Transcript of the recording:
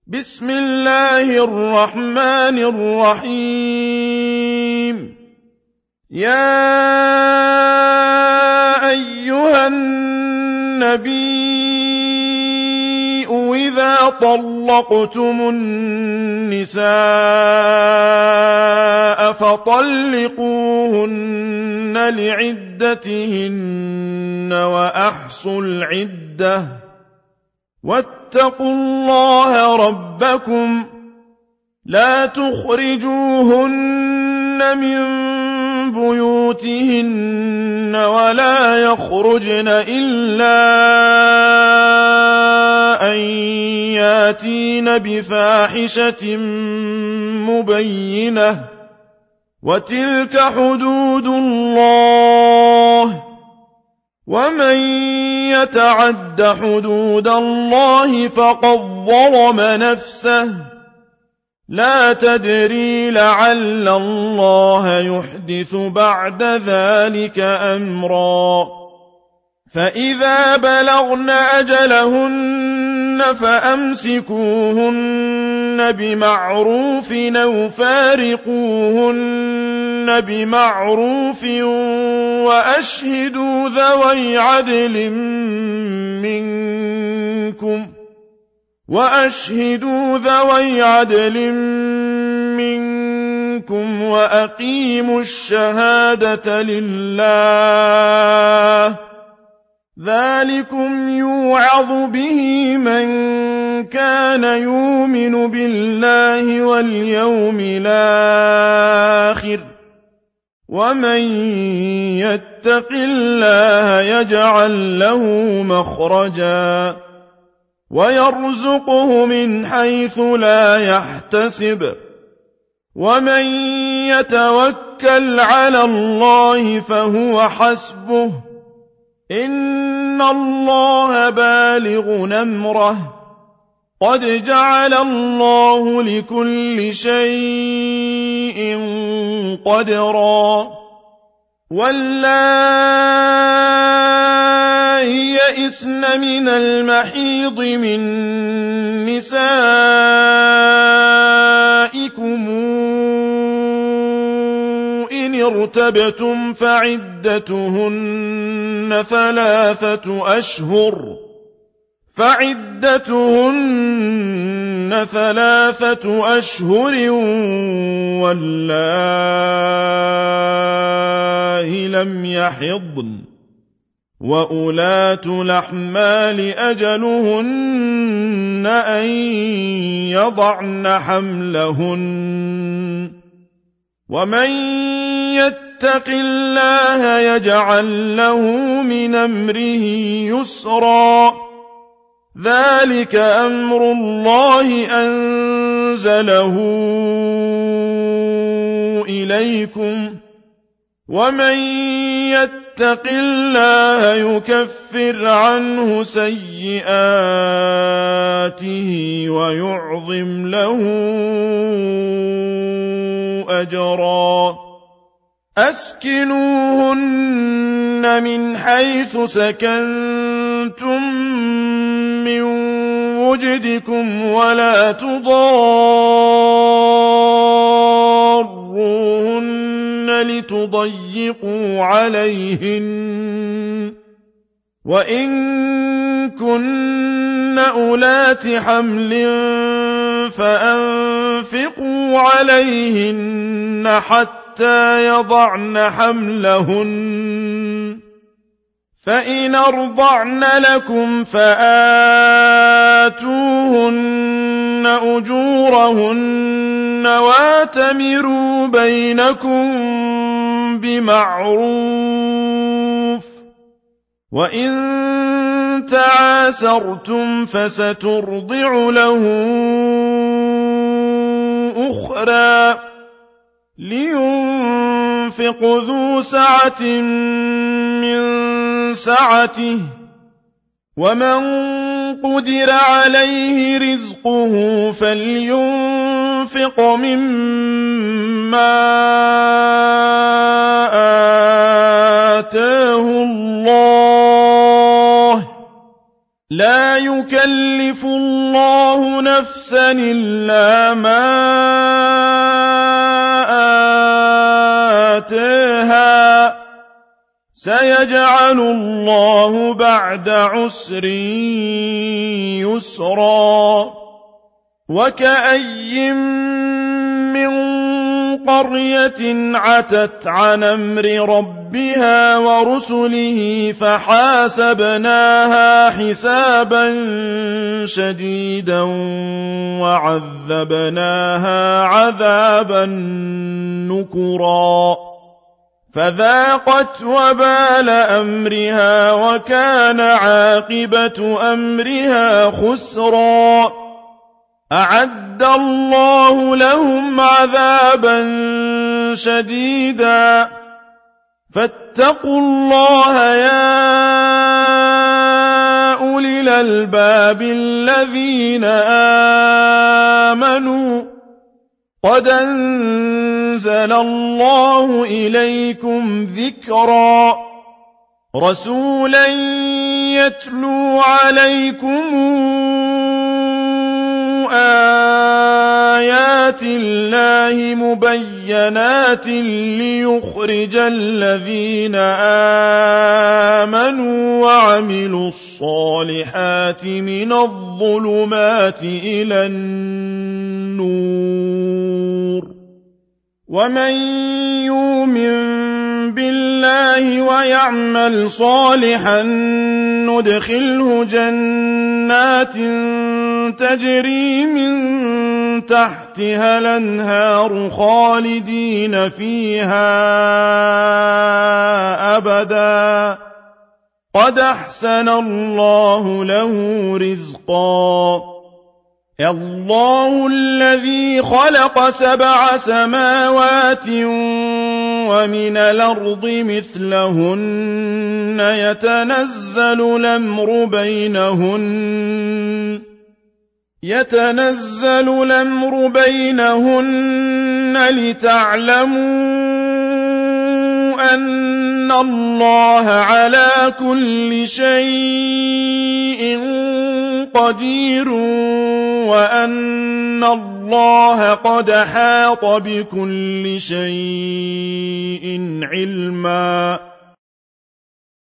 بسم الله الرحمن الرحيم. يا أيها النبي إذا طلقتم النساء فطلقوهن لعدتهن وأحصوا العدة واتقوا الله ربكم لا تخرجوهن من بيوتهن ولا يخرجن إلا أن ياتين بفاحشة مبينة وتلك حدود الله ومن يتعد حدود الله فقد ظلم نفسه لا تدري لعل الله يحدث بعد ذلك أمرا. فإذا بلغن أجلهن فأمسكوهن بمعروف أو فارقوهن بمعروف وأشهدوا ذوي عدل منكم وأقيموا الشهادة لله ذلكم يوعظ به من كان يؤمن بالله واليوم الآخر ومن يتق الله يجعل له مخرجا ويرزقه من حيث لا يحتسب ومن يتوكل على الله فهو حسبه إن الله بالغ أمره قد جعل الله لكل شيء قدرا. واللائي يئسن من المحيض من نسائكم إن ارتبتم فعدتهن ثلاثة أشهر واللائي لم يحضن وأولات الأحمال أجلهن أن يضعن حملهن ومن يتق الله يجعل له من أمره يسرا ذلك أمر الله أنزله إليكم ومن يتق الله يكفر عنه سيئاته ويعظم له أجرا. أسكنوهن من حيث سكنتم من وجدكم ولا تضاروهن لتضيقوا عليهن وإن كن أولات حمل فأنفقوا عليهن حتى يضعن حملهن فإن أرضعن لكم فآتوهن أجورهن واتمروا بينكم بمعروف وإن تعاسرتم فسترضع له أخرى لينفق ذو سعة من سعته ومن قدر عليه رزقه فلينفق مما آتاه الله لا يكلف الله نفسا إلا ما آتاها سيجعل الله بعد عسر يسرا وكأي من قرية عتت عن أمر ربها ورسله فحاسبناها حسابا شديدا وعذبناها عذابا نكرا فذاقت وبال أمرها وكان عاقبة أمرها خسرا أعد الله لهم عذابا شديدا فاتقوا الله يا أولي الألباب الذين آمنوا قد أنزل الله إليكم ذكرا رسولا يتلو عليكم آيات الله مبينات ليخرج الذين آمنوا وعملوا الصالحات من الظلمات إلى النور ومن يؤمن بالله ويعمل صالحا ندخله جنات تجري من تحتها الأنهار خالدين فيها أبدا قد أحسن الله له رزقا الله الذي خلق 7 سماوات ومن الأرض مثلهن يتنزل الأمر بينهن لتعلموا أن الله على كل شيء قدير وأن الله قد أحاط بكل شيء علما